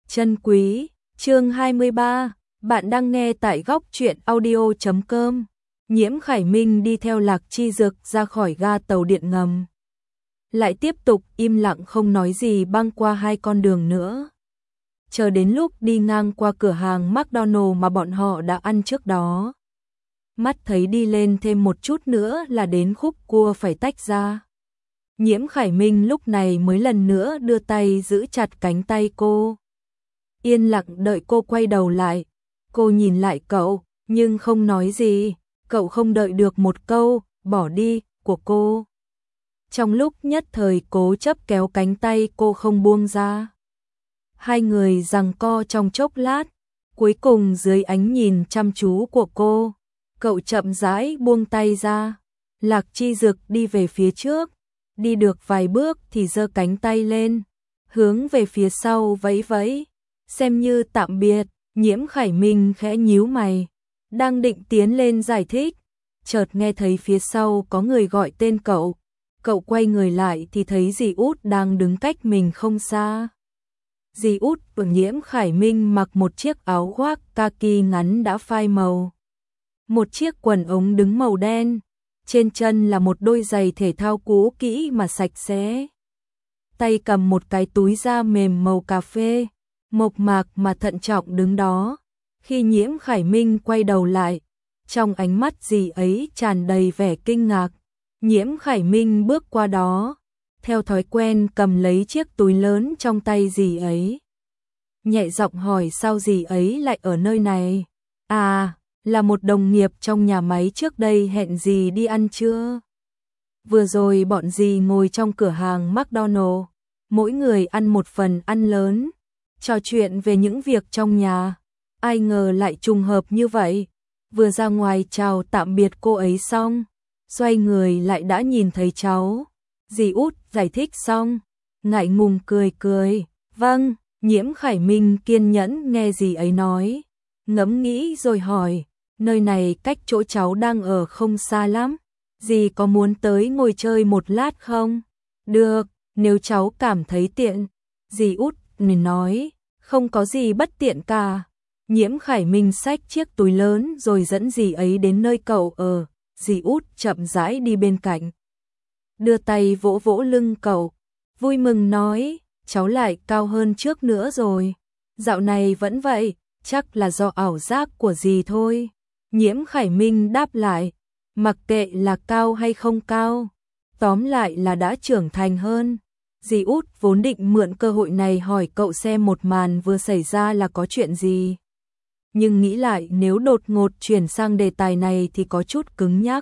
Chân quý, chương 23, bạn đang nghe tại góc truyện audio.com. Nhiễm Khải Minh đi theo Lạc Chi Dực ra khỏi ga tàu điện ngầm. Lại tiếp tục im lặng không nói gì băng qua hai con đường nữa. Chờ đến lúc đi ngang qua cửa hàng McDonald mà bọn họ đã ăn trước đó. Mắt thấy đi lên thêm một chút nữa là đến khúc cua phải tách ra. Nhiễm Khải Minh lúc này mới lần nữa đưa tay giữ chặt cánh tay cô. Yên lặng đợi cô quay đầu lại. Cô nhìn lại cậu, nhưng không nói gì. Cậu không đợi được một câu, bỏ đi, của cô. Trong lúc nhất thời cố chấp kéo cánh tay cô không buông ra. Hai người giằng co trong chốc lát. Cuối cùng dưới ánh nhìn chăm chú của cô, cậu chậm rãi buông tay ra. Lạc Chi Dực đi về phía trước. Đi được vài bước thì giơ cánh tay lên, hướng về phía sau vẫy vẫy, xem như tạm biệt. Nhiễm Khải Minh khẽ nhíu mày, đang định tiến lên giải thích, chợt nghe thấy phía sau có người gọi tên cậu. Cậu quay người lại thì thấy dì Út đang đứng cách mình không xa. Dì Út của Nhiễm Khải Minh mặc một chiếc áo khoác kaki ngắn đã phai màu, một chiếc quần ống đứng màu đen. Trên chân là một đôi giày thể thao cũ kỹ mà sạch sẽ. Tay cầm một cái túi da mềm màu cà phê, mộc mạc mà thận trọng đứng đó. Khi Nhiễm Khải Minh quay đầu lại, trong ánh mắt dì ấy tràn đầy vẻ kinh ngạc. Nhiễm Khải Minh bước qua đó, theo thói quen cầm lấy chiếc túi lớn trong tay dì ấy. Nhẹ giọng hỏi sao dì ấy lại ở nơi này. À, là một đồng nghiệp trong nhà máy trước đây hẹn dì đi ăn trưa. Vừa rồi bọn dì ngồi trong cửa hàng McDonald, mỗi người ăn một phần ăn lớn, trò chuyện về những việc trong nhà. Ai ngờ lại trùng hợp như vậy. Vừa ra ngoài chào tạm biệt cô ấy xong, xoay người lại đã nhìn thấy cháu. Dì Út giải thích xong, ngại ngùng cười cười. Vâng, Nhiễm Khải Minh kiên nhẫn nghe dì ấy nói, ngẫm nghĩ rồi hỏi. Nơi này cách chỗ cháu đang ở không xa lắm, dì có muốn tới ngồi chơi một lát không? Được, nếu cháu cảm thấy tiện. Dì Út nói, không có gì bất tiện cả. Nhiễm Khải Minh xách chiếc túi lớn rồi dẫn dì ấy đến nơi cậu ở. Dì Út chậm rãi đi bên cạnh, đưa tay vỗ vỗ lưng cậu, vui mừng nói, cháu lại cao hơn trước nữa rồi. Dạo này vẫn vậy, chắc là do ảo giác của dì thôi. Nhiễm Khải Minh đáp lại, mặc kệ là cao hay không cao, tóm lại là đã trưởng thành hơn. Dì Út vốn định mượn cơ hội này hỏi cậu xem một màn vừa xảy ra là có chuyện gì. Nhưng nghĩ lại nếu đột ngột chuyển sang đề tài này thì có chút cứng nhắc.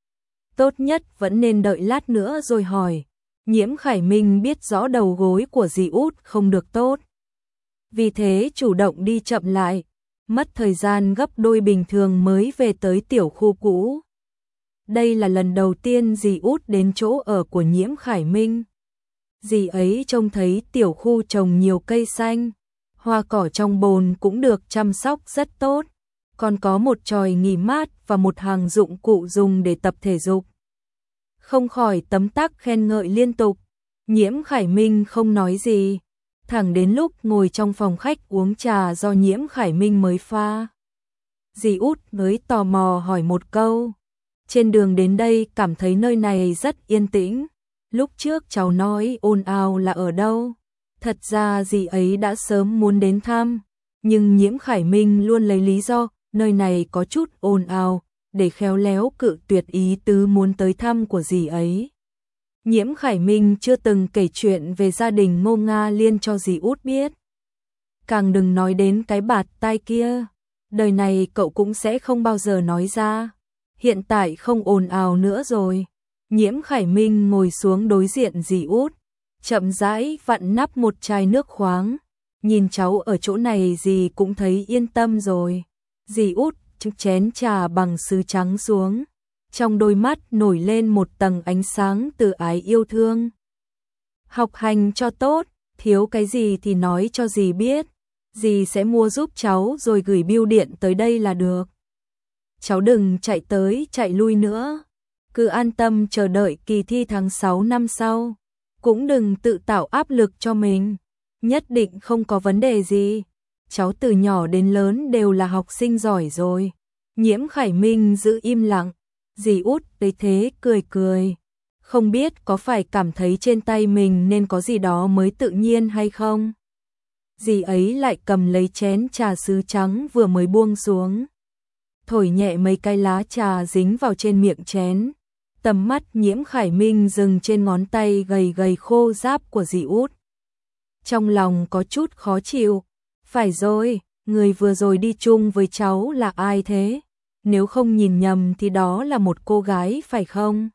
Tốt nhất vẫn nên đợi lát nữa rồi hỏi. Nhiễm Khải Minh biết rõ đầu gối của dì Út không được tốt, vì thế chủ động đi chậm lại. Mất thời gian gấp đôi bình thường mới về tới tiểu khu cũ. Đây là lần đầu tiên dì Út đến chỗ ở của Nhiễm Khải Minh. Dì ấy trông thấy tiểu khu trồng nhiều cây xanh, hoa cỏ trong bồn cũng được chăm sóc rất tốt, còn có một chòi nghỉ mát và một hàng dụng cụ dùng để tập thể dục. Không khỏi tấm tắc khen ngợi liên tục. Nhiễm Khải Minh không nói gì, thẳng đến lúc ngồi trong phòng khách uống trà do Nhiễm Khải Minh mới pha. Dì Út mới tò mò hỏi một câu. Trên đường đến đây cảm thấy nơi này rất yên tĩnh. Lúc trước cháu nói ồn ào là ở đâu? Thật ra dì ấy đã sớm muốn đến thăm, nhưng Nhiễm Khải Minh luôn lấy lý do nơi này có chút ồn ào để khéo léo cự tuyệt ý tứ muốn tới thăm của dì ấy. Nhiễm Khải Minh chưa từng kể chuyện về gia đình Ngô Nga Liên cho dì Út biết. Càng đừng nói đến cái bạt tai kia. Đời này cậu cũng sẽ không bao giờ nói ra. Hiện tại không ồn ào nữa rồi. Nhiễm Khải Minh ngồi xuống đối diện dì Út, chậm rãi vặn nắp một chai nước khoáng. Nhìn cháu ở chỗ này dì cũng thấy yên tâm rồi. Dì Út chực chén trà bằng sứ trắng xuống, trong đôi mắt nổi lên một tầng ánh sáng từ ái yêu thương. Học hành cho tốt, thiếu cái gì thì nói cho dì biết, dì sẽ mua giúp cháu rồi gửi bưu điện tới đây là được. Cháu đừng chạy tới chạy lui nữa, cứ an tâm chờ đợi kỳ thi tháng 6 năm sau, cũng đừng tự tạo áp lực cho mình. nhất định không có vấn đề gì. Cháu từ nhỏ đến lớn đều là học sinh giỏi rồi. Nhiễm Khải Minh giữ im lặng, dì Út thấy thế cười cười. Không biết có phải cảm thấy trên tay mình nên có gì đó mới tự nhiên hay không? Dì ấy lại cầm lấy chén trà sứ trắng vừa mới buông xuống. Thổi nhẹ mấy cái lá trà dính vào trên miệng chén. Tầm mắt Nhiễm Khải Minh dừng trên ngón tay gầy gầy khô ráp của dì Út. Trong lòng có chút khó chịu. Phải rồi, người vừa rồi đi chung với cháu là ai thế? Nếu không nhìn nhầm thì đó là một cô gái phải không?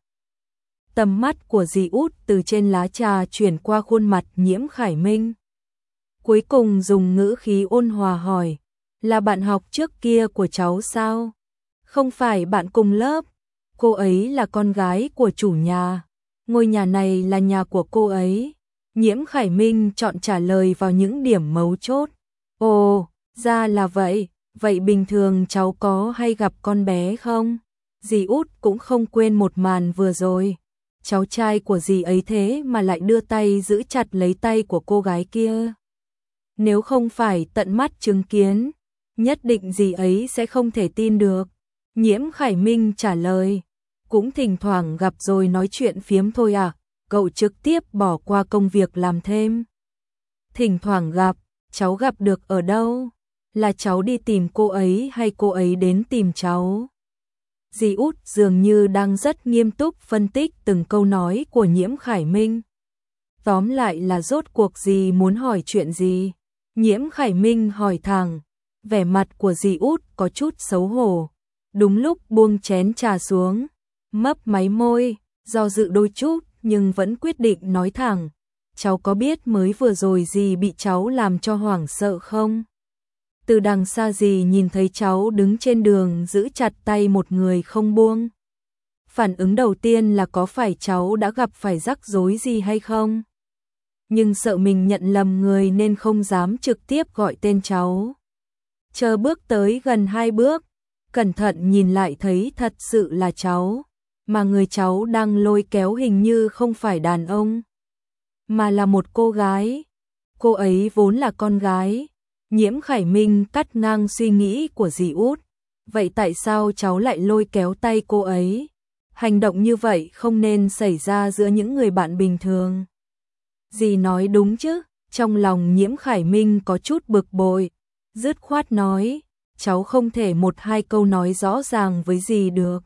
Tầm mắt của dì Út từ trên lá trà chuyển qua khuôn mặt Nhiễm Khải Minh. Cuối cùng dùng ngữ khí ôn hòa hỏi, là bạn học trước kia của cháu sao? Không phải bạn cùng lớp, cô ấy là con gái của chủ nhà, ngôi nhà này là nhà của cô ấy. Nhiễm Khải Minh chọn trả lời vào những điểm mấu chốt. Ồ, ra là vậy, vậy bình thường cháu có hay gặp con bé không? Dì Út cũng không quên một màn vừa rồi. Cháu trai của dì ấy thế mà lại đưa tay giữ chặt lấy tay của cô gái kia. Nếu không phải tận mắt chứng kiến, nhất định dì ấy sẽ không thể tin được. Nhiễm Khải Minh trả lời, cũng thỉnh thoảng gặp rồi nói chuyện phiếm thôi à, cậu trực tiếp bỏ qua công việc làm thêm. Thỉnh thoảng gặp, cháu gặp được ở đâu? Là cháu đi tìm cô ấy hay cô ấy đến tìm cháu? Dì Út dường như đang rất nghiêm túc phân tích từng câu nói của Nhiễm Khải Minh. Tóm lại là rốt cuộc dì muốn hỏi chuyện gì? Nhiễm Khải Minh hỏi thẳng, vẻ mặt của dì Út có chút xấu hổ. Đúng lúc buông chén trà xuống, mấp máy môi, do dự đôi chút nhưng vẫn quyết định nói thẳng. Cháu có biết mới vừa rồi dì bị cháu làm cho hoảng sợ không? Từ đằng xa dì nhìn thấy cháu đứng trên đường giữ chặt tay một người không buông. Phản ứng đầu tiên là có phải cháu đã gặp phải rắc rối gì hay không? Nhưng sợ mình nhận lầm người nên không dám trực tiếp gọi tên cháu. Chờ bước tới gần 2 bước, cẩn thận nhìn lại thấy thật sự là cháu, mà người cháu đang lôi kéo hình như không phải đàn ông, mà là một cô gái. Cô ấy vốn là con gái. Nhiễm Khải Minh cắt ngang suy nghĩ của dì Út. Vậy tại sao cháu lại lôi kéo tay cô ấy? Hành động như vậy không nên xảy ra giữa những người bạn bình thường. Dì nói đúng chứ? Trong lòng Nhiễm Khải Minh có chút bực bội, dứt khoát nói, cháu không thể một hai câu nói rõ ràng với dì được.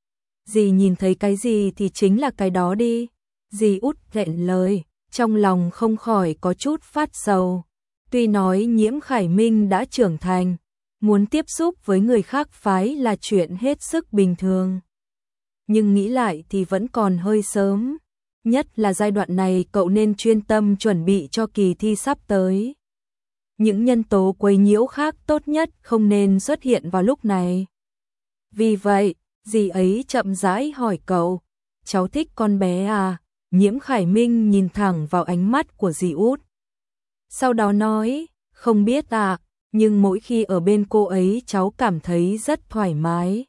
Dì nhìn thấy cái gì thì chính là cái đó đi. Dì Út nghẹn lời, trong lòng không khỏi có chút phát sầu. Tuy nói Nhiễm Khải Minh đã trưởng thành, muốn tiếp xúc với người khác phái là chuyện hết sức bình thường. Nhưng nghĩ lại thì vẫn còn hơi sớm. Nhất là giai đoạn này cậu nên chuyên tâm chuẩn bị cho kỳ thi sắp tới. Những nhân tố quấy nhiễu khác tốt nhất không nên xuất hiện vào lúc này. Vì vậy, dì ấy chậm rãi hỏi cậu, cháu thích con bé à? Nhiễm Khải Minh nhìn thẳng vào ánh mắt của dì Út. Sau đó nói, không biết à, nhưng mỗi khi ở bên cô ấy cháu cảm thấy rất thoải mái.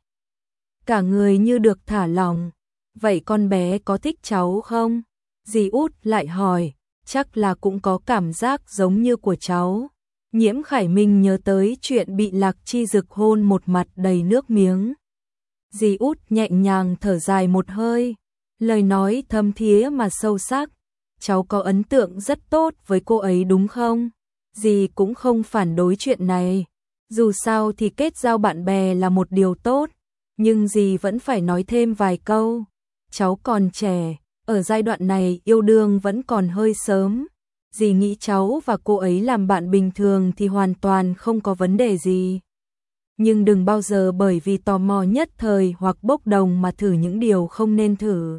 Cả người như được thả lỏng. Vậy con bé có thích cháu không? Dì Út lại hỏi, chắc là cũng có cảm giác giống như của cháu. Nhiễm Khải Minh nhớ tới chuyện bị Lạc Chi Dực hôn một mặt đầy nước miếng. Dì Út nhẹ nhàng thở dài một hơi, lời nói thâm thía mà sâu sắc. Cháu có ấn tượng rất tốt với cô ấy đúng không? Dì cũng không phản đối chuyện này. Dù sao thì kết giao bạn bè là một điều tốt, nhưng dì vẫn phải nói thêm vài câu. Cháu còn trẻ, ở giai đoạn này yêu đương vẫn còn hơi sớm. Dì nghĩ cháu và cô ấy làm bạn bình thường thì hoàn toàn không có vấn đề gì. Nhưng đừng bao giờ bởi vì tò mò nhất thời hoặc bốc đồng mà thử những điều không nên thử.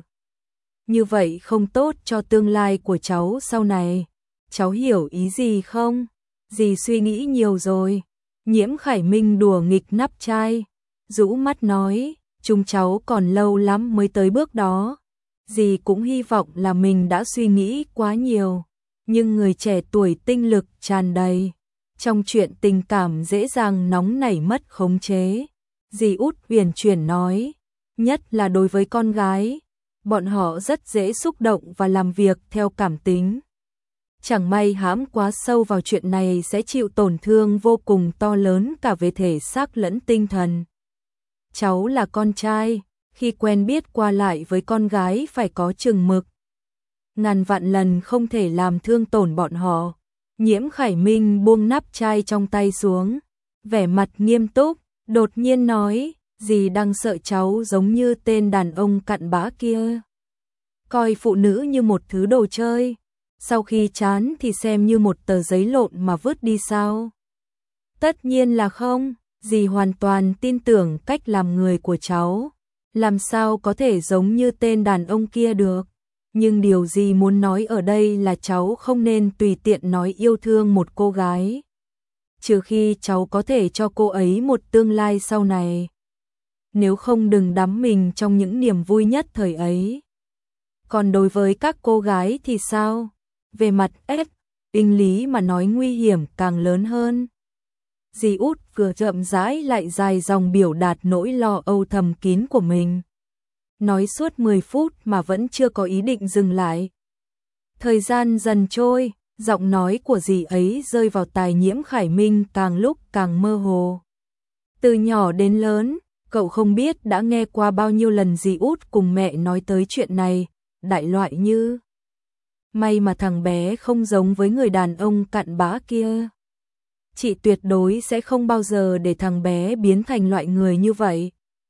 Như vậy không tốt cho tương lai của cháu sau này. Cháu hiểu ý gì không? Dì suy nghĩ nhiều rồi. Nhiễm Khải Minh đùa nghịch nắp chai, rũ mắt nói, chúng cháu còn lâu lắm mới tới bước đó. Dì cũng hy vọng là mình đã suy nghĩ quá nhiều, nhưng người trẻ tuổi tinh lực tràn đầy, trong chuyện tình cảm dễ dàng nóng nảy mất khống chế. Dì Út huyền chuyển nói, nhất là đối với con gái, bọn họ rất dễ xúc động và làm việc theo cảm tính. Chẳng may hãm quá sâu vào chuyện này sẽ chịu tổn thương vô cùng to lớn cả về thể xác lẫn tinh thần. Cháu là con trai, khi quen biết qua lại với con gái phải có chừng mực. Ngàn vạn lần không thể làm thương tổn bọn họ. Nhiễm Khải Minh buông nắp chai trong tay xuống, vẻ mặt nghiêm túc, đột nhiên nói, dì đang sợ cháu giống như tên đàn ông cặn bã kia. Coi phụ nữ như một thứ đồ chơi, sau khi chán thì xem như một tờ giấy lộn mà vứt đi sao? Tất nhiên là không, dì hoàn toàn tin tưởng cách làm người của cháu, làm sao có thể giống như tên đàn ông kia được. Nhưng điều dì muốn nói ở đây là cháu không nên tùy tiện nói yêu thương một cô gái, trừ khi cháu có thể cho cô ấy một tương lai sau này. Nếu không đừng đắm mình trong những niềm vui nhất thời ấy. Còn đối với các cô gái thì sao? Về mặt inh lý mà nói nguy hiểm càng lớn hơn. Dì Út vừa chậm rãi lại dài dòng biểu đạt nỗi lo âu thầm kín của mình. Nói suốt 10 phút mà vẫn chưa có ý định dừng lại. Thời gian dần trôi, giọng nói của dì ấy rơi vào tai Nhiễm Khải Minh càng lúc càng mơ hồ. Từ nhỏ đến lớn, cậu không biết đã nghe qua bao nhiêu lần dì Út cùng mẹ nói tới chuyện này, đại loại như: may mà thằng bé không giống với người đàn ông cặn bã kia. Chị tuyệt đối sẽ không bao giờ để thằng bé biến thành loại người như vậy.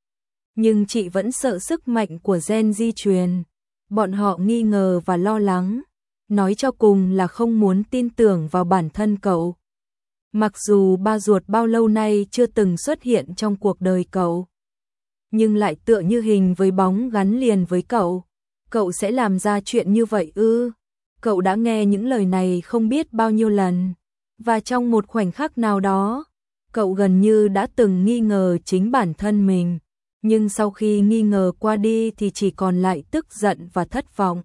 Nhưng chị vẫn sợ sức mạnh của gen di truyền. Bọn họ nghi ngờ và lo lắng. Nói cho cùng là không muốn tin tưởng vào bản thân cậu. Mặc dù ba ruột bao lâu nay chưa từng xuất hiện trong cuộc đời cậu, nhưng lại tựa như hình với bóng gắn liền với cậu. Cậu sẽ làm ra chuyện như vậy ư? Cậu đã nghe những lời này không biết bao nhiêu lần. Và trong một khoảnh khắc nào đó, cậu gần như đã từng nghi ngờ chính bản thân mình. Nhưng sau khi nghi ngờ qua đi thì chỉ còn lại tức giận và thất vọng.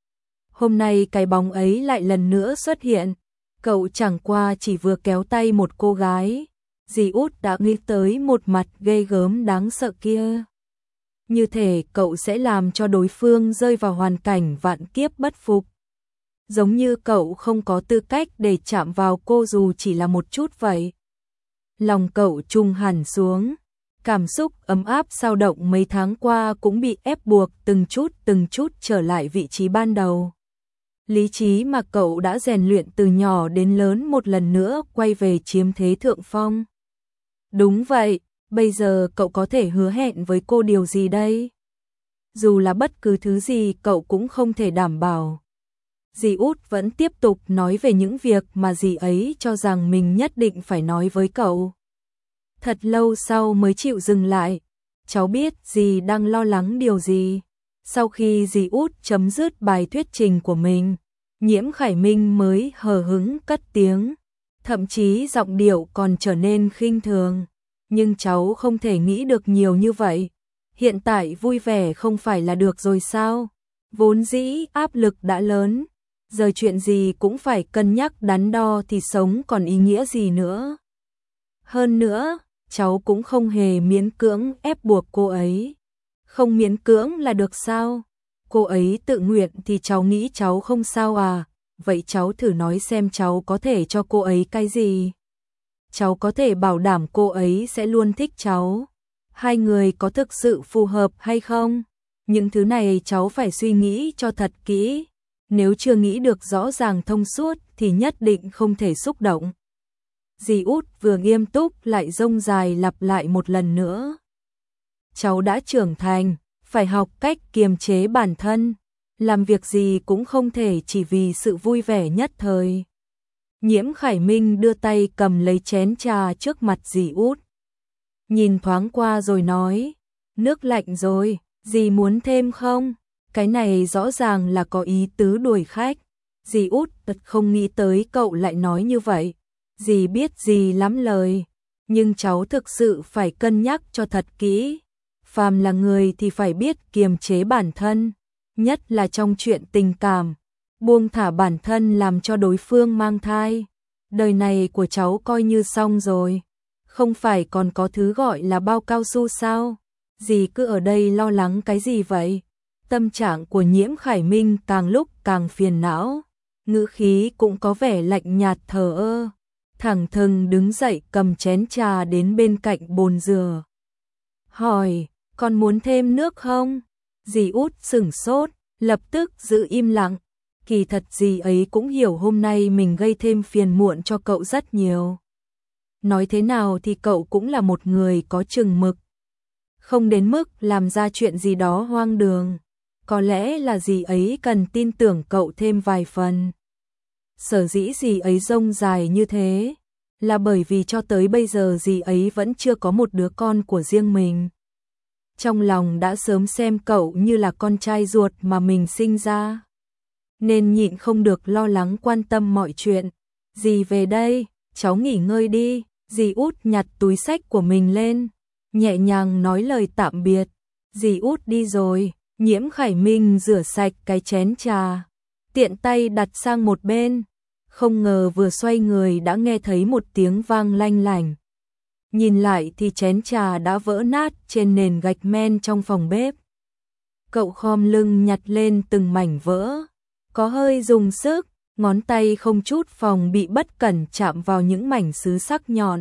Hôm nay cái bóng ấy lại lần nữa xuất hiện. Cậu chẳng qua chỉ vừa kéo tay một cô gái. Dì Út đã nghĩ tới một mặt ghê gớm đáng sợ kia. Như thể cậu sẽ làm cho đối phương rơi vào hoàn cảnh vạn kiếp bất phục. Giống như cậu không có tư cách để chạm vào cô dù chỉ là một chút vậy. Lòng cậu trùng hẳn xuống. Cảm xúc ấm áp dao động mấy tháng qua cũng bị ép buộc từng chút trở lại vị trí ban đầu. Lý trí mà cậu đã rèn luyện từ nhỏ đến lớn một lần nữa quay về chiếm thế thượng phong. Đúng vậy, bây giờ cậu có thể hứa hẹn với cô điều gì đây? Dù là bất cứ thứ gì cậu cũng không thể đảm bảo. Dì Út vẫn tiếp tục nói về những việc mà dì ấy cho rằng mình nhất định phải nói với cậu. Thật lâu sau mới chịu dừng lại. Cháu biết dì đang lo lắng điều gì. Sau khi dì Út chấm dứt bài thuyết trình của mình, Nhiễm Khải Minh mới hờ hững cất tiếng. Thậm chí giọng điệu còn trở nên khinh thường. Nhưng cháu không thể nghĩ được nhiều như vậy. Hiện tại vui vẻ không phải là được rồi sao? Vốn dĩ áp lực đã lớn. Giờ chuyện gì cũng phải cân nhắc đắn đo thì sống còn ý nghĩa gì nữa. Hơn nữa, cháu cũng không hề miễn cưỡng ép buộc cô ấy. Không miễn cưỡng là được sao? Cô ấy tự nguyện thì cháu nghĩ cháu không sao à? Vậy cháu thử nói xem cháu có thể cho cô ấy cái gì? Cháu có thể bảo đảm cô ấy sẽ luôn thích cháu. Hai người có thực sự phù hợp hay không? Những thứ này cháu phải suy nghĩ cho thật kỹ. Nếu chưa nghĩ được rõ ràng thông suốt thì nhất định không thể xúc động. Dì Út vừa nghiêm túc lại rông dài lặp lại một lần nữa. Cháu đã trưởng thành, phải học cách kiềm chế bản thân. Làm việc gì cũng không thể chỉ vì sự vui vẻ nhất thời. Nhiễm Khải Minh đưa tay cầm lấy chén trà trước mặt dì Út. Nhìn thoáng qua rồi nói, nước lạnh rồi, dì muốn thêm không? Cái này rõ ràng là có ý tứ đuổi khách. Dì Út thật không nghĩ tới cậu lại nói như vậy. Dì biết dì lắm lời, nhưng cháu thực sự phải cân nhắc cho thật kỹ. Phàm là người thì phải biết kiềm chế bản thân, nhất là trong chuyện tình cảm. Buông thả bản thân làm cho đối phương mang thai. Đời này của cháu coi như xong rồi. Không phải còn có thứ gọi là bao cao su sao? Dì cứ ở đây lo lắng cái gì vậy? Tâm trạng của Nhiễm Khải Minh càng lúc càng phiền não. ngữ khí cũng có vẻ lạnh nhạt thờ ơ. Thẳng thừng đứng dậy cầm chén trà đến bên cạnh bồn rửa. Hỏi, con muốn thêm nước không? Dì Út sửng sốt, lập tức giữ im lặng. Kỳ thật dì ấy cũng hiểu hôm nay mình gây thêm phiền muộn cho cậu rất nhiều. Nói thế nào thì cậu cũng là một người có chừng mực. Không đến mức làm ra chuyện gì đó hoang đường. Có lẽ là dì ấy cần tin tưởng cậu thêm vài phần. Sở dĩ dì ấy rông dài như thế là bởi vì cho tới bây giờ dì ấy vẫn chưa có một đứa con của riêng mình. Trong lòng đã sớm xem cậu như là con trai ruột mà mình sinh ra. Nên nhịn không được lo lắng quan tâm mọi chuyện. Dì về đây, cháu nghỉ ngơi đi. Dì Út nhặt túi xách của mình lên, nhẹ nhàng nói lời tạm biệt. Dì Út đi rồi, Nhiễm Khải Minh rửa sạch cái chén trà, tiện tay đặt sang một bên. Không ngờ vừa xoay người đã nghe thấy một tiếng vang lanh lảnh. Nhìn lại thì chén trà đã vỡ nát trên nền gạch men trong phòng bếp. Cậu khom lưng nhặt lên từng mảnh vỡ, có hơi dùng sức, ngón tay không chút phòng bị bất cẩn chạm vào những mảnh sứ sắc nhọn.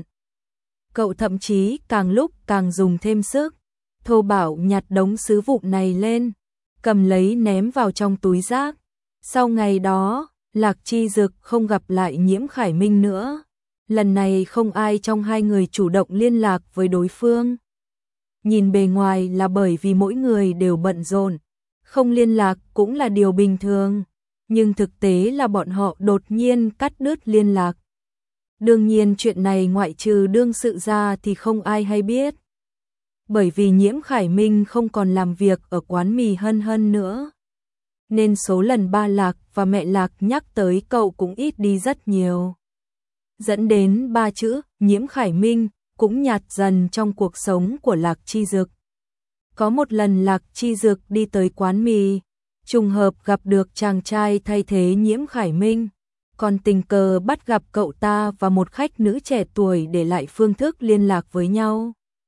Cậu thậm chí càng lúc càng dùng thêm sức, thô bạo nhặt đống sứ vụn này lên, cầm lấy ném vào trong túi rác. Sau ngày đó, Lạc Chi Dực không gặp lại Nhiễm Khải Minh nữa. Lần này không ai trong hai người chủ động liên lạc với đối phương. Nhìn bề ngoài là bởi vì mỗi người đều bận rộn, không liên lạc cũng là điều bình thường. Nhưng thực tế là bọn họ đột nhiên cắt đứt liên lạc. Đương nhiên chuyện này ngoại trừ đương sự ra thì không ai hay biết. Bởi vì Nhiễm Khải Minh không còn làm việc ở quán mì Hân Hân nữa. Nên số lần ba Lạc và mẹ Lạc nhắc tới cậu cũng ít đi rất nhiều. Dẫn đến ba chữ Nhiễm Khải Minh cũng nhạt dần trong cuộc sống của Lạc Chi Dực. Có một lần Lạc Chi Dực đi tới quán mì, trùng hợp gặp được chàng trai thay thế Nhiễm Khải Minh, còn tình cờ bắt gặp cậu ta và một khách nữ trẻ tuổi để lại phương thức liên lạc với nhau.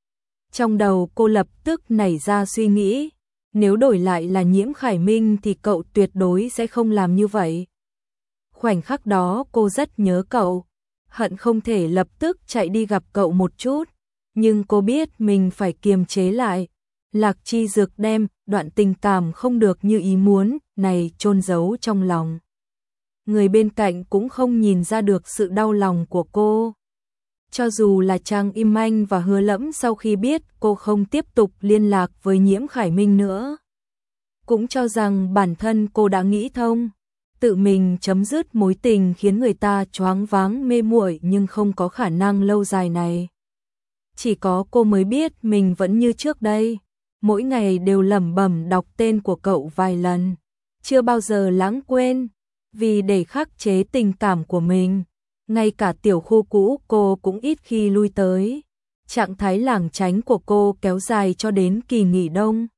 Trong đầu cô lập tức nảy ra suy nghĩ, nếu đổi lại là Nhiễm Khải Minh thì cậu tuyệt đối sẽ không làm như vậy. Khoảnh khắc đó cô rất nhớ cậu, hận không thể lập tức chạy đi gặp cậu một chút, nhưng cô biết mình phải kiềm chế lại. Lạc Chi Dực đem đoạn tình cảm không được như ý muốn này chôn giấu trong lòng. Người bên cạnh cũng không nhìn ra được sự đau lòng của cô. Cho dù là Trang Im Anh và Hứa Lẫm sau khi biết cô không tiếp tục liên lạc với Nhiễm Khải Minh nữa, cũng cho rằng bản thân cô đã nghĩ thông, tự mình chấm dứt mối tình khiến người ta choáng váng mê muội nhưng không có khả năng lâu dài này. Chỉ có cô mới biết mình vẫn như trước đây, mỗi ngày đều lẩm bẩm đọc tên của cậu vài lần, chưa bao giờ lãng quên. Vì để khắc chế tình cảm của mình, ngay cả tiểu khu cũ cô cũng ít khi lui tới. Trạng thái lảng tránh của cô kéo dài cho đến kỳ nghỉ đông.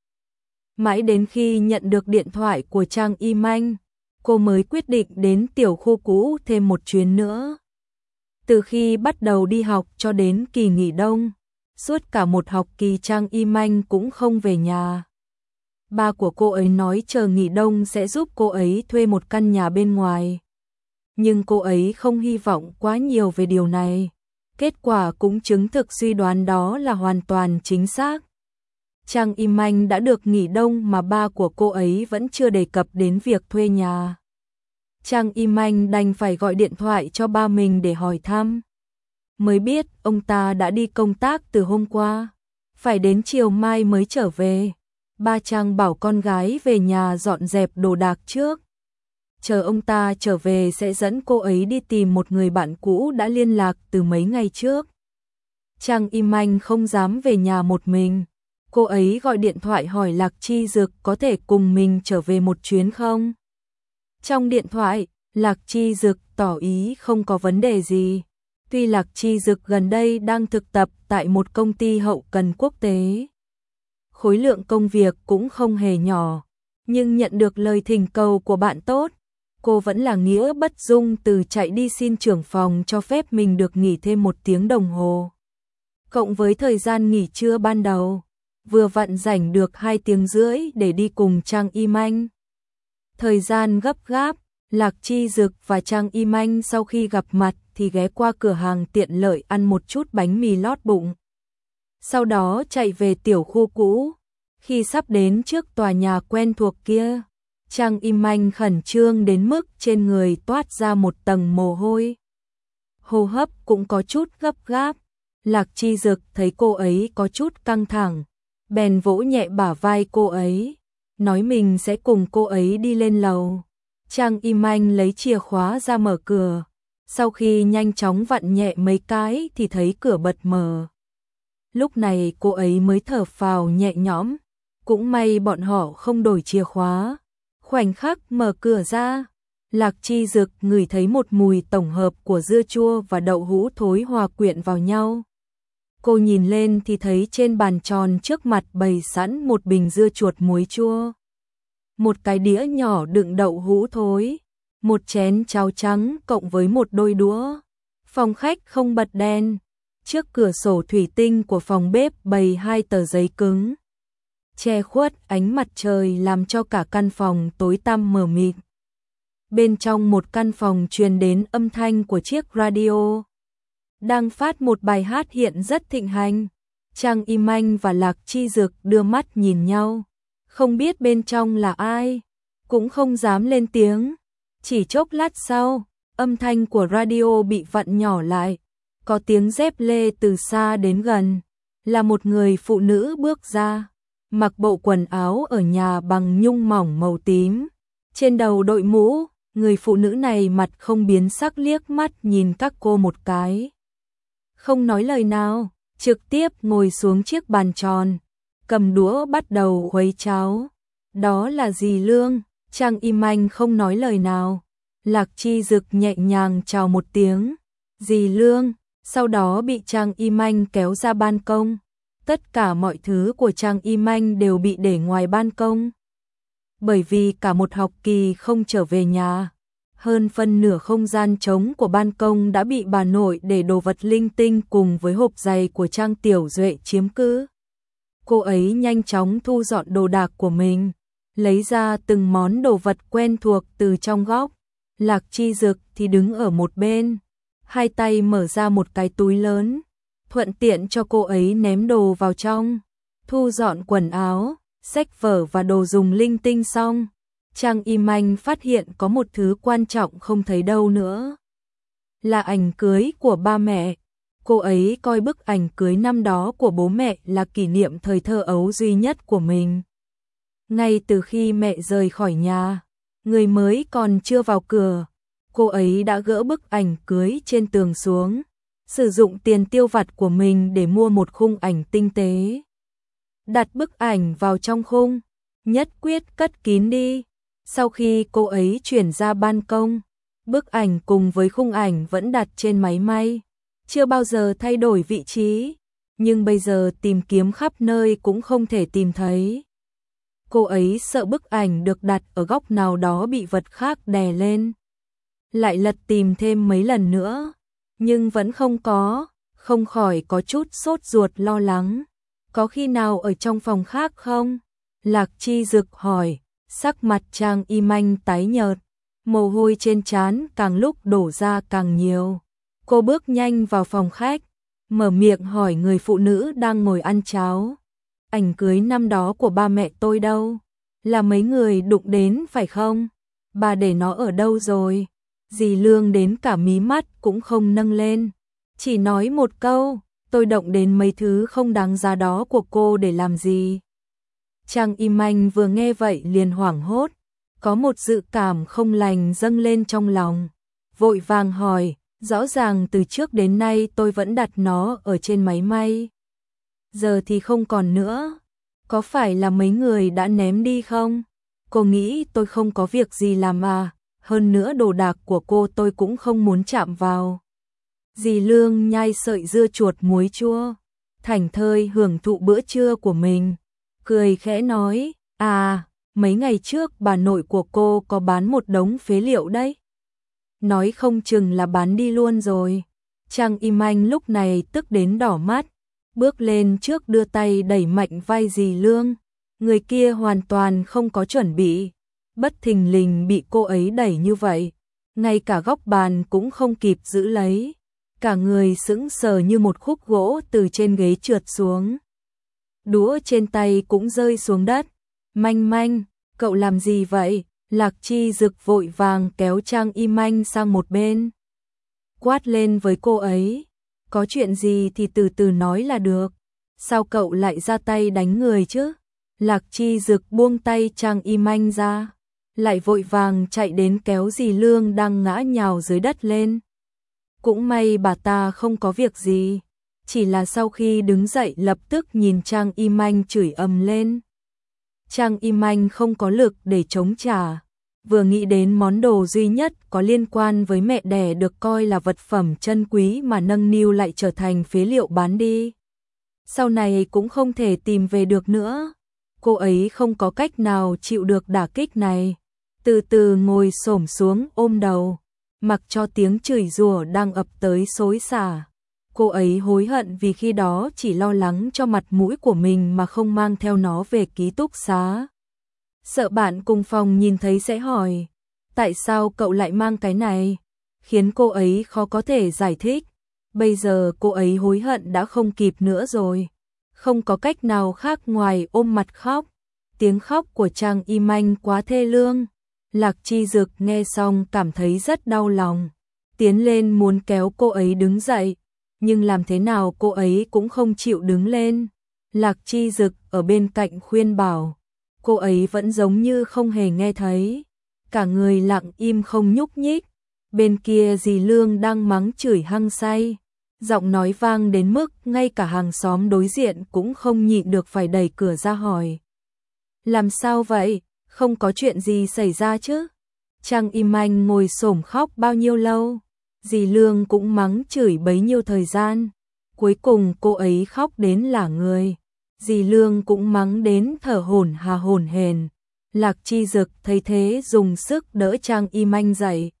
Mãi đến khi nhận được điện thoại của Trang Im Anh, cô mới quyết định đến tiểu khu cũ thêm một chuyến nữa. Từ khi bắt đầu đi học cho đến kỳ nghỉ đông, suốt cả một học kỳ Trang Im Anh cũng không về nhà. Ba của cô ấy nói chờ nghỉ đông sẽ giúp cô ấy thuê một căn nhà bên ngoài. Nhưng cô ấy không hy vọng quá nhiều về điều này. Kết quả cũng chứng thực suy đoán đó là hoàn toàn chính xác. Trang Im Anh đã được nghỉ đông mà ba của cô ấy vẫn chưa đề cập đến việc thuê nhà. Trang Im Anh đành phải gọi điện thoại cho ba mình để hỏi thăm. Mới biết ông ta đã đi công tác từ hôm qua, phải đến chiều mai mới trở về. Ba Trang bảo con gái về nhà dọn dẹp đồ đạc trước. Chờ ông ta trở về sẽ dẫn cô ấy đi tìm một người bạn cũ đã liên lạc từ mấy ngày trước. Trang Im Anh không dám về nhà một mình. Cô ấy gọi điện thoại hỏi Lạc Chi Dực có thể cùng mình trở về một chuyến không? Trong điện thoại, Lạc Chi Dực tỏ ý không có vấn đề gì. Tuy Lạc Chi Dực gần đây đang thực tập tại một công ty hậu cần quốc tế, khối lượng công việc cũng không hề nhỏ, nhưng nhận được lời thỉnh cầu của bạn tốt, cô vẫn là nghĩa bất dung từ chạy đi xin trưởng phòng cho phép mình được nghỉ thêm 1 tiếng đồng hồ. Cộng với thời gian nghỉ trưa ban đầu, vừa vặn rảnh được 2 tiếng rưỡi để đi cùng Trang Im Anh. Thời gian gấp gáp, Lạc Chi Dực và Trang Y Manh sau khi gặp mặt thì ghé qua cửa hàng tiện lợi ăn một chút bánh mì lót bụng. Sau đó chạy về tiểu khu cũ. Khi sắp đến trước tòa nhà quen thuộc kia, Trang Y Manh khẩn trương đến mức trên người toát ra một tầng mồ hôi. Hô hấp cũng có chút gấp gáp. Lạc Chi Dực thấy cô ấy có chút căng thẳng, bèn vỗ nhẹ bả vai cô ấy, nói mình sẽ cùng cô ấy đi lên lầu. Trang Y Manh lấy chìa khóa ra mở cửa, sau khi nhanh chóng vặn nhẹ mấy cái thì thấy cửa bật mở. Lúc này cô ấy mới thở phào nhẹ nhõm, cũng may bọn họ không đổi chìa khóa. Khoảnh khắc mở cửa ra, Lạc Chi Dực ngửi thấy một mùi tổng hợp của dưa chua và đậu hũ thối hòa quyện vào nhau. Cô nhìn lên thì thấy trên bàn tròn trước mặt bày sẵn một bình dưa chuột muối chua, một cái đĩa nhỏ đựng đậu hũ thối, một chén cháo trắng cộng với một đôi đũa. Phòng khách không bật đèn, trước cửa sổ thủy tinh của phòng bếp bày 2 tờ giấy cứng, che khuất ánh mặt trời làm cho cả căn phòng tối tăm mờ mịt. Bên trong một căn phòng truyền đến âm thanh của chiếc radio đang phát một bài hát hiện rất thịnh hành. Trang Y Manh và Lạc Chi Dực đưa mắt nhìn nhau, không biết bên trong là ai, cũng không dám lên tiếng. Chỉ chốc lát sau, âm thanh của radio bị vặn nhỏ lại, có tiếng dép lê từ xa đến gần, là một người phụ nữ bước ra, mặc bộ quần áo ở nhà bằng nhung mỏng màu tím, trên đầu đội mũ. Người phụ nữ này mặt không biến sắc liếc mắt nhìn các cô một cái, không nói lời nào, trực tiếp ngồi xuống chiếc bàn tròn, cầm đũa bắt đầu khuấy cháo. Đó là dì Lương. Trang Y Manh không nói lời nào. Lạc Chi Dực nhẹ nhàng chào một tiếng, dì Lương, sau đó bị Trang Y Manh kéo ra ban công. Tất cả mọi thứ của Trang Y Manh đều bị để ngoài ban công. Bởi vì cả một học kỳ không trở về nhà, hơn phân nửa không gian trống của ban công đã bị bà nội để đồ vật linh tinh cùng với hộp giày của Trang Tiểu Duệ chiếm cứ. Cô ấy nhanh chóng thu dọn đồ đạc của mình, lấy ra từng món đồ vật quen thuộc từ trong góc. Lạc Chi Dực thì đứng ở một bên, hai tay mở ra một cái túi lớn, thuận tiện cho cô ấy ném đồ vào trong. Thu dọn quần áo, sách vở và đồ dùng linh tinh xong, Trang Y Manh phát hiện có một thứ quan trọng không thấy đâu nữa. Là ảnh cưới của ba mẹ. Cô ấy coi bức ảnh cưới năm đó của bố mẹ là kỷ niệm thời thơ ấu duy nhất của mình. Ngay từ khi mẹ rời khỏi nhà, người mới còn chưa vào cửa, cô ấy đã gỡ bức ảnh cưới trên tường xuống, sử dụng tiền tiêu vặt của mình để mua một khung ảnh tinh tế. Đặt bức ảnh vào trong khung, nhất quyết cất kín đi. Sau khi cô ấy chuyển ra ban công, bức ảnh cùng với khung ảnh vẫn đặt trên máy may, chưa bao giờ thay đổi vị trí, nhưng bây giờ tìm kiếm khắp nơi cũng không thể tìm thấy. Cô ấy sợ bức ảnh được đặt ở góc nào đó bị vật khác đè lên. Lại lật tìm thêm mấy lần nữa, nhưng vẫn không có, không khỏi có chút sốt ruột lo lắng. Có khi nào ở trong phòng khác không? Lạc Chi Dực hỏi, sắc mặt Trang Y Manh tái nhợt, mồ hôi trên trán càng lúc đổ ra càng nhiều. Cô bước nhanh vào phòng khách, mở miệng hỏi người phụ nữ đang ngồi ăn cháo. Ảnh cưới năm đó của ba mẹ tôi đâu? Là mấy người đụng đến phải không? Bà để nó ở đâu rồi? Dì Lương đến cả mí mắt cũng không nâng lên, chỉ nói một câu, tôi động đến mấy thứ không đáng giá đó của cô để làm gì? Trang Y Manh vừa nghe vậy liền hoảng hốt, có một dự cảm không lành dâng lên trong lòng, vội vàng hỏi, rõ ràng từ trước đến nay tôi vẫn đặt nó ở trên máy may, giờ thì không còn nữa, có phải là mấy người đã ném đi không? Cô nghĩ tôi không có việc gì làm à, hơn nữa đồ đạc của cô tôi cũng không muốn chạm vào. Dì Lương nhai sợi dưa chuột muối chua, thảnh thơi hưởng thụ bữa trưa của mình, cười khẽ nói, à, mấy ngày trước bà nội của cô có bán một đống phế liệu đấy. Nói không chừng là bán đi luôn rồi. Trang Y Manh lúc này tức đến đỏ mắt, bước lên trước đưa tay đẩy mạnh vai dì Lương. Người kia hoàn toàn không có chuẩn bị, bất thình lình bị cô ấy đẩy như vậy, ngay cả góc bàn cũng không kịp giữ lấy, cả người sững sờ như một khúc gỗ từ trên ghế trượt xuống. Đũa trên tay cũng rơi xuống đất. Manh Manh, cậu làm gì vậy? Lạc Chi Dực vội vàng kéo Trang Y Manh sang một bên, quát lên với cô ấy, có chuyện gì thì từ từ nói là được, sao cậu lại ra tay đánh người chứ? Lạc Chi Dực buông tay Trang Y Manh ra, lại vội vàng chạy đến kéo dì Lương đang ngã nhào dưới đất lên. Cũng may bà ta không có việc gì, chỉ là sau khi đứng dậy lập tức nhìn Trang Y Manh chửi ầm lên. Trang Y Manh không có lực để chống trả, vừa nghĩ đến món đồ duy nhất có liên quan với mẹ đẻ được coi là vật phẩm chân quý mà nâng niu lại trở thành phế liệu bán đi. Sau này cũng không thể tìm về được nữa. Cô ấy không có cách nào chịu được đả kích này, từ từ ngồi xổm xuống ôm đầu, mặc cho tiếng chửi rủa đang ập tới xối xả. Cô ấy hối hận vì khi đó chỉ lo lắng cho mặt mũi của mình mà không mang theo nó về ký túc xá. Sợ bạn cùng phòng nhìn thấy sẽ hỏi, tại sao cậu lại mang cái này? Khiến cô ấy khó có thể giải thích. Bây giờ cô ấy hối hận đã không kịp nữa rồi. Không có cách nào khác ngoài ôm mặt khóc. Tiếng khóc của Trang Y Manh quá thê lương. Lạc Chi Dực nghe xong cảm thấy rất đau lòng, tiến lên muốn kéo cô ấy đứng dậy, nhưng làm thế nào cô ấy cũng không chịu đứng lên. Lạc Chi Dực ở bên cạnh khuyên bảo, cô ấy vẫn giống như không hề nghe thấy, cả người lặng im không nhúc nhích. Bên kia dì Lương đang mắng chửi hăng say, giọng nói vang đến mức ngay cả hàng xóm đối diện cũng không nhịn được phải đẩy cửa ra hỏi. Làm sao vậy? Không có chuyện gì xảy ra chứ? Trang Y Manh ngồi xổm khóc bao nhiêu lâu? Dì Lương cũng mắng chửi bấy nhiêu thời gian. Cuối cùng cô ấy khóc đến lả người. Dì Lương cũng mắng đến thở hổn hển. Lạc Chi Dực thấy thế dùng sức đỡ Trang Y Manh dậy,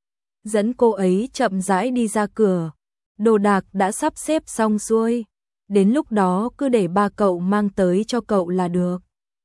dẫn cô ấy chậm rãi đi ra cửa. Đồ đạc đã sắp xếp xong xuôi, đến lúc đó cứ để ba cậu mang tới cho cậu là được.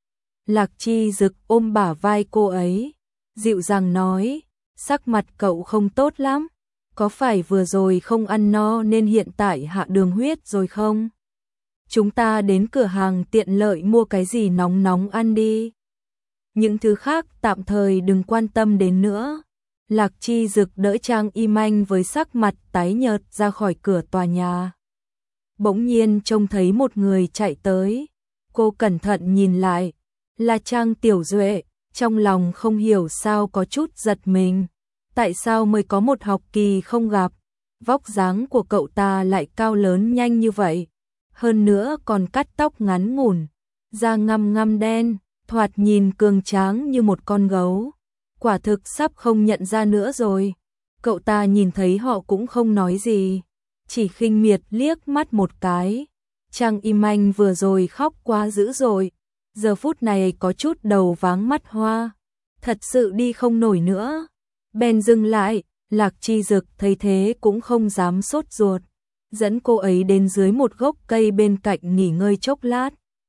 Lạc Chi Dực ôm bả vai cô ấy, dịu dàng nói, sắc mặt cậu không tốt lắm, có phải vừa rồi không ăn no nên hiện tại hạ đường huyết rồi không? Chúng ta đến cửa hàng tiện lợi mua cái gì nóng nóng ăn đi. Những thứ khác tạm thời đừng quan tâm đến nữa. Lạc Chi Dực đỡ Trang Y Manh với sắc mặt tái nhợt ra khỏi cửa tòa nhà. Bỗng nhiên trông thấy một người chạy tới, cô cẩn thận nhìn lại, là Trang Tiểu Duệ, trong lòng không hiểu sao có chút giật mình. Tại sao mới có một học kỳ không gặp, vóc dáng của cậu ta lại cao lớn nhanh như vậy, hơn nữa còn cắt tóc ngắn ngủn, da ngăm ngăm đen, thoạt nhìn cường tráng như một con gấu. Quả thực sắp không nhận ra nữa rồi. Cậu ta nhìn thấy họ cũng không nói gì, chỉ khinh miệt liếc mắt một cái. Trang Y Manh vừa rồi khóc quá dữ rồi, giờ phút này có chút đầu váng mắt hoa, thật sự đi không nổi nữa. Bèn dừng lại, Lạc Chi Dực thấy thế cũng không dám sốt ruột, dẫn cô ấy đến dưới một gốc cây bên cạnh nghỉ ngơi chốc lát.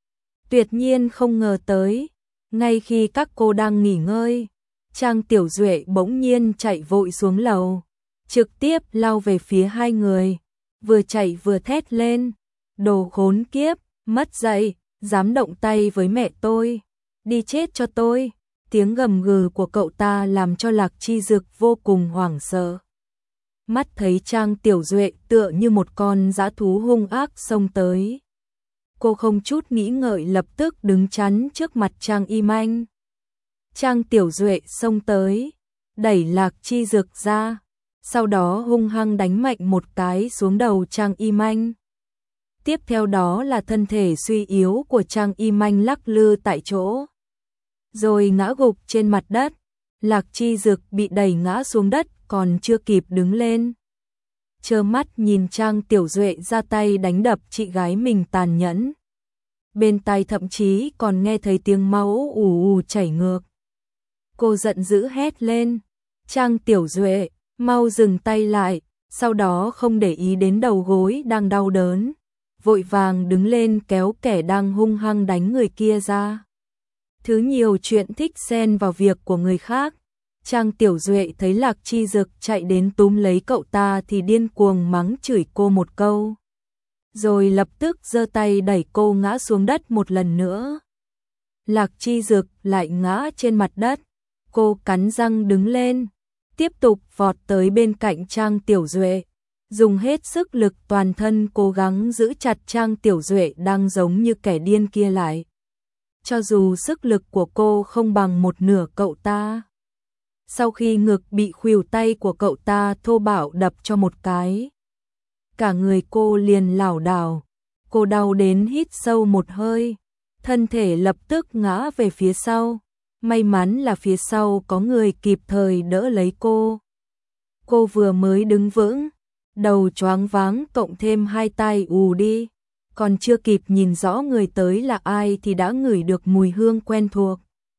Tuyệt nhiên không ngờ tới, ngay khi các cô đang nghỉ ngơi, Trang Tiểu Duệ bỗng nhiên chạy vội xuống lầu, trực tiếp lao về phía hai người, vừa chạy vừa thét lên, đồ khốn kiếp, mất dạy, dám động tay với mẹ tôi, đi chết cho tôi. Tiếng gầm gừ của cậu ta làm cho Lạc Chi Dực vô cùng hoảng sợ. Mắt thấy Trang Tiểu Duệ tựa như một con dã thú hung ác xông tới, cô không chút nghĩ ngợi lập tức đứng chắn trước mặt Trang Y Manh. Trang Tiểu Duệ xông tới, đẩy Lạc Chi Dực ra, sau đó hung hăng đánh mạnh một cái xuống đầu Trang Y Manh. Tiếp theo đó là thân thể suy yếu của Trang Y Manh lắc lư tại chỗ, rồi ngã gục trên mặt đất. Lạc Chi Dực bị đẩy ngã xuống đất còn chưa kịp đứng lên, trơ mắt nhìn Trang Tiểu Duệ ra tay đánh đập chị gái mình tàn nhẫn. Bên tai thậm chí còn nghe thấy tiếng máu ù ù chảy ngược. Cô giận dữ hét lên, Trang Tiểu Duệ, mau dừng tay lại, sau đó không để ý đến đầu gối đang đau đớn, vội vàng đứng lên kéo kẻ đang hung hăng đánh người kia ra. Thứ nhiều chuyện thích xen vào việc của người khác. Trang Tiểu Duệ thấy Lạc Chi Dực chạy đến túm lấy cậu ta thì điên cuồng mắng chửi cô một câu. Rồi lập tức giơ tay đẩy cô ngã xuống đất một lần nữa. Lạc Chi Dực lại ngã trên mặt đất. Cô cắn răng đứng lên, tiếp tục vọt tới bên cạnh Trang Tiểu Duệ. Dùng hết sức lực toàn thân cố gắng giữ chặt Trang Tiểu Duệ đang giống như kẻ điên kia lại. Cho dù sức lực của cô không bằng một nửa cậu ta. Sau khi ngực bị khuỷu tay của cậu ta thô bạo đập cho một cái, cả người cô liền lảo đảo. Cô đau đến hít sâu một hơi, thân thể lập tức ngã về phía sau. May mắn là phía sau có người kịp thời đỡ lấy cô. Cô vừa mới đứng vững, đầu choáng váng cộng thêm hai tay ù đi, còn chưa kịp nhìn rõ người tới là ai thì đã ngửi được mùi hương quen thuộc.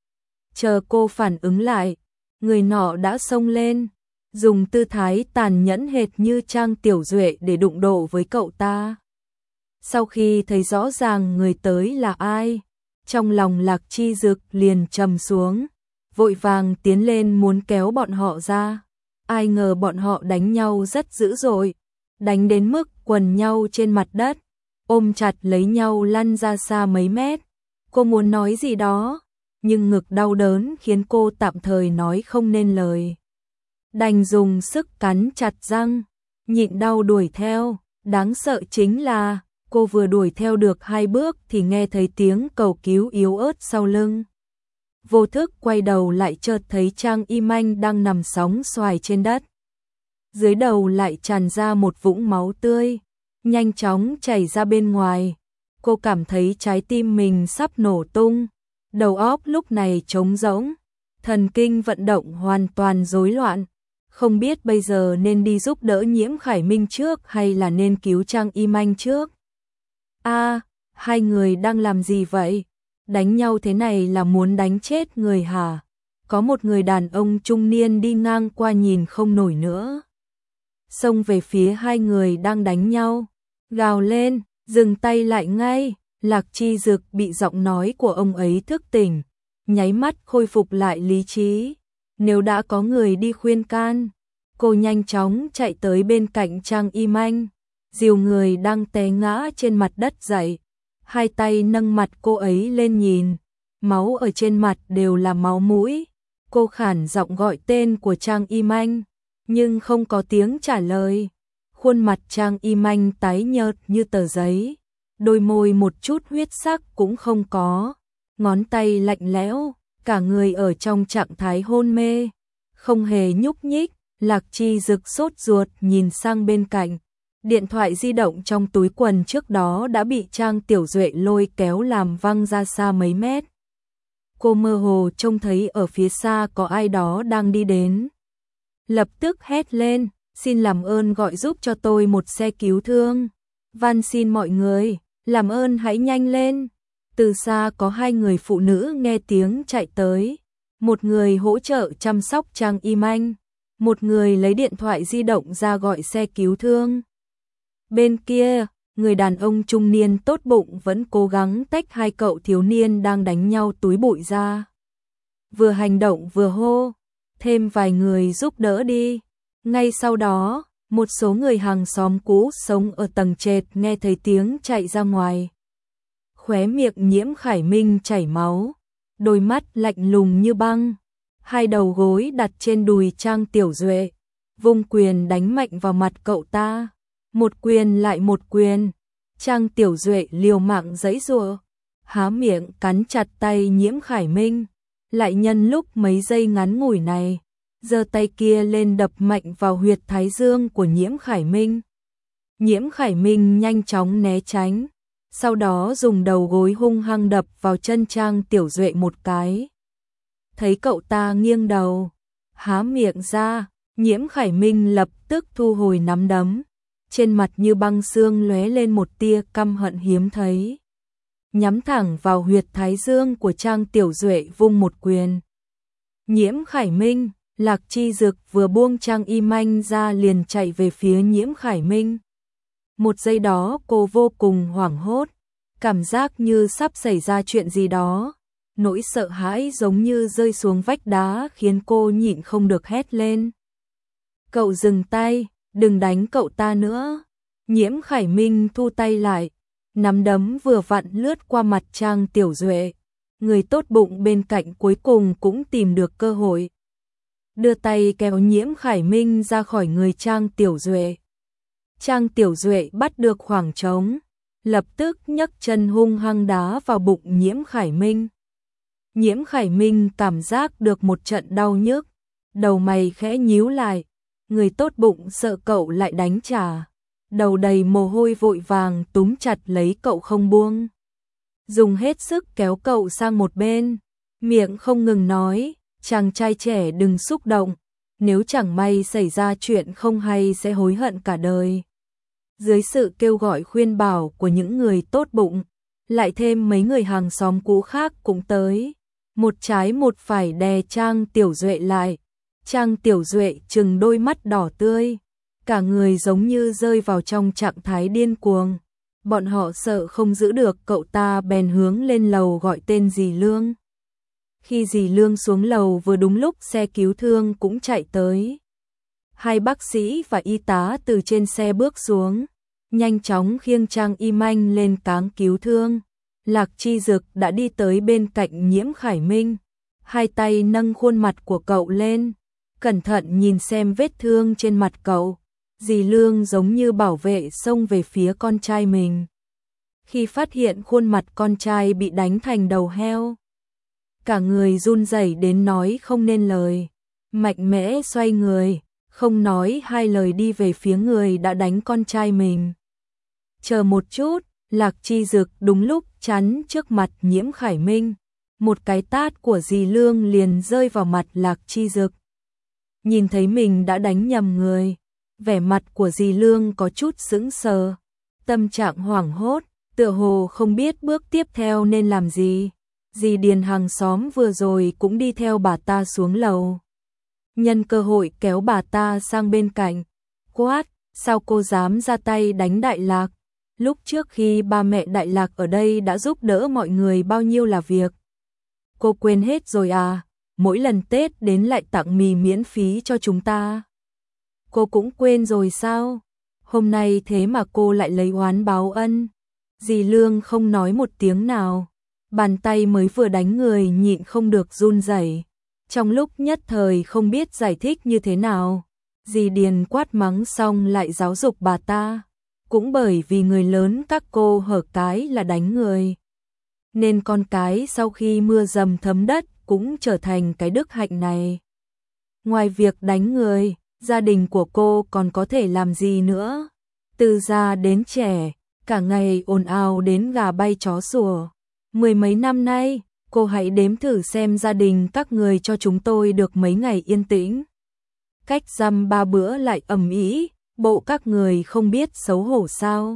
Chờ cô phản ứng lại, người nọ đã xông lên, dùng tư thái tàn nhẫn hệt như Trang Tiểu Duệ để đụng độ với cậu ta. Sau khi thấy rõ ràng người tới là ai, trong lòng Lạc Chi Dực liền trầm xuống, vội vàng tiến lên muốn kéo bọn họ ra. Ai ngờ bọn họ đánh nhau rất dữ dội, đánh đến mức quần nhau trên mặt đất, ôm chặt lấy nhau lăn ra xa mấy mét. Cô muốn nói gì đó, nhưng ngực đau đớn khiến cô tạm thời nói không nên lời. Đành dùng sức cắn chặt răng, nhịn đau đuổi theo. Đáng sợ chính là, cô vừa đuổi theo được 2 bước thì nghe thấy tiếng cầu cứu yếu ớt sau lưng. Vô thức quay đầu lại chợt thấy Trang Y Manh đang nằm sóng xoài trên đất. Dưới đầu lại tràn ra một vũng máu tươi, nhanh chóng chảy ra bên ngoài. Cô cảm thấy trái tim mình sắp nổ tung, đầu óc lúc này trống rỗng, thần kinh vận động hoàn toàn rối loạn. Không biết bây giờ nên đi giúp đỡ Nhiễm Khải Minh trước hay là nên cứu Trang Y Manh trước. Hai người đang làm gì vậy? Đánh nhau thế này là muốn đánh chết người hả? Có một người đàn ông trung niên đi ngang qua nhìn không nổi nữa, xông về phía hai người đang đánh nhau, gào lên, dừng tay lại ngay. Lạc Chi Dực bị giọng nói của ông ấy thức tỉnh, nháy mắt khôi phục lại lý trí. Nếu đã có người đi khuyên can, cô nhanh chóng chạy tới bên cạnh Trang Y Manh, dìu người đang té ngã trên mặt đất dậy. Hai tay nâng mặt cô ấy lên nhìn, máu ở trên mặt đều là máu mũi. Cô khản giọng gọi tên của Trang Y Manh, nhưng không có tiếng trả lời. Khuôn mặt Trang Y Manh tái nhợt như tờ giấy, đôi môi một chút huyết sắc cũng không có, ngón tay lạnh lẽo, cả người ở trong trạng thái hôn mê, không hề nhúc nhích. Lạc Chi Dực sốt ruột nhìn sang bên cạnh. Điện thoại di động trong túi quần trước đó đã bị Trang Tiểu Duệ lôi kéo làm văng ra xa mấy mét. Cô mơ hồ trông thấy ở phía xa có ai đó đang đi đến. Lập tức hét lên, xin làm ơn gọi giúp cho tôi một xe cứu thương. Van xin mọi người, làm ơn hãy nhanh lên. Từ xa có 2 người phụ nữ nghe tiếng chạy tới. Một người hỗ trợ chăm sóc Trang Y Manh, một người lấy điện thoại di động ra gọi xe cứu thương. Bên kia, người đàn ông trung niên tốt bụng vẫn cố gắng tách 2 cậu thiếu niên đang đánh nhau túi bụi ra. Vừa hành động vừa hô, thêm vài người giúp đỡ đi. Ngay sau đó, một số người hàng xóm cũ sống ở tầng trệt nghe thấy tiếng chạy ra ngoài. Khóe miệng Nhiễm Khải Minh chảy máu, đôi mắt lạnh lùng như băng, 2 đầu gối đặt trên đùi Trang Tiểu Duệ, vung quyền đánh mạnh vào mặt cậu ta. Một quyền lại một quyền, Trang Tiểu Duệ liều mạng giãy giụa, há miệng cắn chặt tay Nhiễm Khải Minh, lại nhân lúc mấy giây ngắn ngủi này, giơ tay kia lên đập mạnh vào huyệt thái dương của Nhiễm Khải Minh. Nhiễm Khải Minh nhanh chóng né tránh, sau đó dùng đầu gối hung hăng đập vào chân Trang Tiểu Duệ một cái. Thấy cậu ta nghiêng đầu, há miệng ra, Nhiễm Khải Minh lập tức thu hồi nắm đấm. Trên mặt như băng xương lóe lên một tia căm hận hiếm thấy, nhắm thẳng vào huyệt thái dương của Trang Tiểu Duệ vung một quyền. Nhiễm Khải Minh, Lạc Chi Dực vừa buông Trang Y Manh ra liền chạy về phía Nhiễm Khải Minh. Một giây đó cô vô cùng hoảng hốt, cảm giác như sắp xảy ra chuyện gì đó. nỗi sợ hãi giống như rơi xuống vách đá khiến cô nhịn không được hét lên. Cậu dừng tay, đừng đánh cậu ta nữa. Nhiễm Khải Minh thu tay lại, nắm đấm vừa vặn lướt qua mặt Trang Tiểu Duệ. Người tốt bụng bên cạnh cuối cùng cũng tìm được cơ hội. Đưa tay kéo Nhiễm Khải Minh ra khỏi người Trang Tiểu Duệ. Trang Tiểu Duệ bắt được khoảng trống, lập tức nhấc chân hung hăng đá vào bụng Nhiễm Khải Minh. Nhiễm Khải Minh cảm giác được một trận đau nhức, đầu mày khẽ nhíu lại, người tốt bụng sợ cậu lại đánh trả, đầu đầy mồ hôi vội vàng túm chặt lấy cậu không buông. Dùng hết sức kéo cậu sang một bên, miệng không ngừng nói, chàng trai trẻ đừng xúc động, nếu chẳng may xảy ra chuyện không hay sẽ hối hận cả đời. Dưới sự kêu gọi khuyên bảo của những người tốt bụng, lại thêm mấy người hàng xóm cũ khác cũng tới. Một trái một phải đè Trang Tiểu Duệ lại. Trang Tiểu Duệ trừng đôi mắt đỏ tươi, cả người giống như rơi vào trong trạng thái điên cuồng. Bọn họ sợ không giữ được cậu ta bèn hướng lên lầu gọi tên dì Lương. Khi dì Lương xuống lầu vừa đúng lúc xe cứu thương cũng chạy tới. Hai bác sĩ và y tá từ trên xe bước xuống, nhanh chóng khiêng Trang Y Manh lên cáng cứu thương. Lạc Chi Dực đã đi tới bên cạnh Nhiễm Khải Minh, hai tay nâng khuôn mặt của cậu lên, cẩn thận nhìn xem vết thương trên mặt cậu. Dì Lương giống như bảo vệ xông về phía con trai mình. Khi phát hiện khuôn mặt con trai bị đánh thành đầu heo, cả người run rẩy đến nói không nên lời, mạnh mẽ xoay người, không nói hai lời đi về phía người đã đánh con trai mình. Chờ một chút, Lạc Chi Dực đúng lúc chắn trước mặt Nhiễm Khải Minh, một cái tát của dì Lương liền rơi vào mặt Lạc Chi Dực. Nhìn thấy mình đã đánh nhầm người, vẻ mặt của dì Lương có chút sững sờ, tâm trạng hoảng hốt, tựa hồ không biết bước tiếp theo nên làm gì. Dì Điền hàng xóm vừa rồi cũng đi theo bà ta xuống lầu, nhân cơ hội kéo bà ta sang bên cạnh, quát, sao cô dám ra tay đánh Đại Lạc? Lúc trước khi ba mẹ Đại Lạc ở đây đã giúp đỡ mọi người bao nhiêu là việc. Cô quên hết rồi à? Mỗi lần Tết đến lại tặng mì miễn phí cho chúng ta. Cô cũng quên rồi sao? Hôm nay thế mà cô lại lấy oán báo ân. Dì Lương không nói một tiếng nào, bàn tay mới vừa đánh người nhịn không được run rẩy. Trong lúc nhất thời không biết giải thích như thế nào, dì Điền quát mắng xong lại giáo dục bà ta. Cũng bởi vì người lớn các cô hở cái là đánh người, nên con cái sau khi mưa dầm thấm đất cũng trở thành cái đức hạnh này. Ngoài việc đánh người, gia đình của cô còn có thể làm gì nữa? Từ già đến trẻ, cả ngày ồn ào đến gà bay chó sủa. 10 mấy năm nay, cô hãy đếm thử xem gia đình các người cho chúng tôi được mấy ngày yên tĩnh. Cách dăm 3 bữa lại ầm ĩ, bộ các người không biết xấu hổ sao?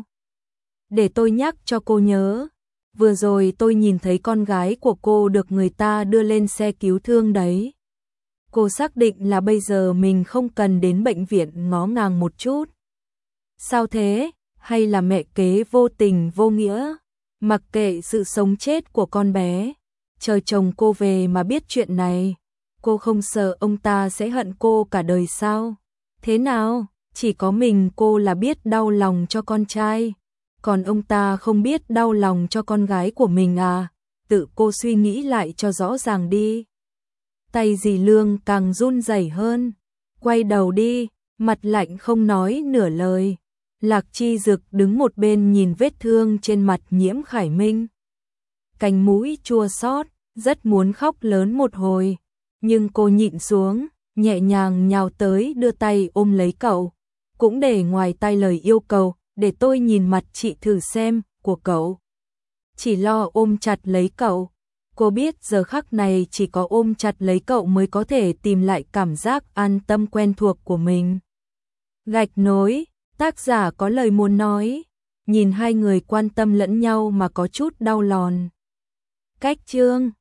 Để tôi nhắc cho cô nhớ, vừa rồi tôi nhìn thấy con gái của cô được người ta đưa lên xe cứu thương đấy. Cô xác định là bây giờ mình không cần đến bệnh viện ngó ngàng một chút. Sao thế? Hay là mẹ kế vô tình vô nghĩa? Mặc kệ sự sống chết của con bé, chờ chồng cô về mà biết chuyện này, cô không sợ ông ta sẽ hận cô cả đời sao? Thế nào? Chỉ có mình cô là biết đau lòng cho con trai, còn ông ta không biết đau lòng cho con gái của mình à? Tự cô suy nghĩ lại cho rõ ràng đi. Tay dì Lương càng run rẩy hơn, quay đầu đi, mặt lạnh không nói nửa lời. Lạc Chi Dực đứng một bên nhìn vết thương trên mặt Nhiễm Khải Minh. Cánh mũi chua xót, rất muốn khóc lớn một hồi, nhưng cô nhịn xuống, nhẹ nhàng nhào tới đưa tay ôm lấy cậu. Cũng để ngoài tay lời yêu cầu, để tôi nhìn mặt chị thử xem, của cậu. Chỉ lo ôm chặt lấy cậu. Cô biết giờ khắc này chỉ có ôm chặt lấy cậu mới có thể tìm lại cảm giác an tâm quen thuộc của mình. Gạch nối, tác giả có lời muốn nói, nhìn hai người quan tâm lẫn nhau mà có chút đau lòng. Cách chương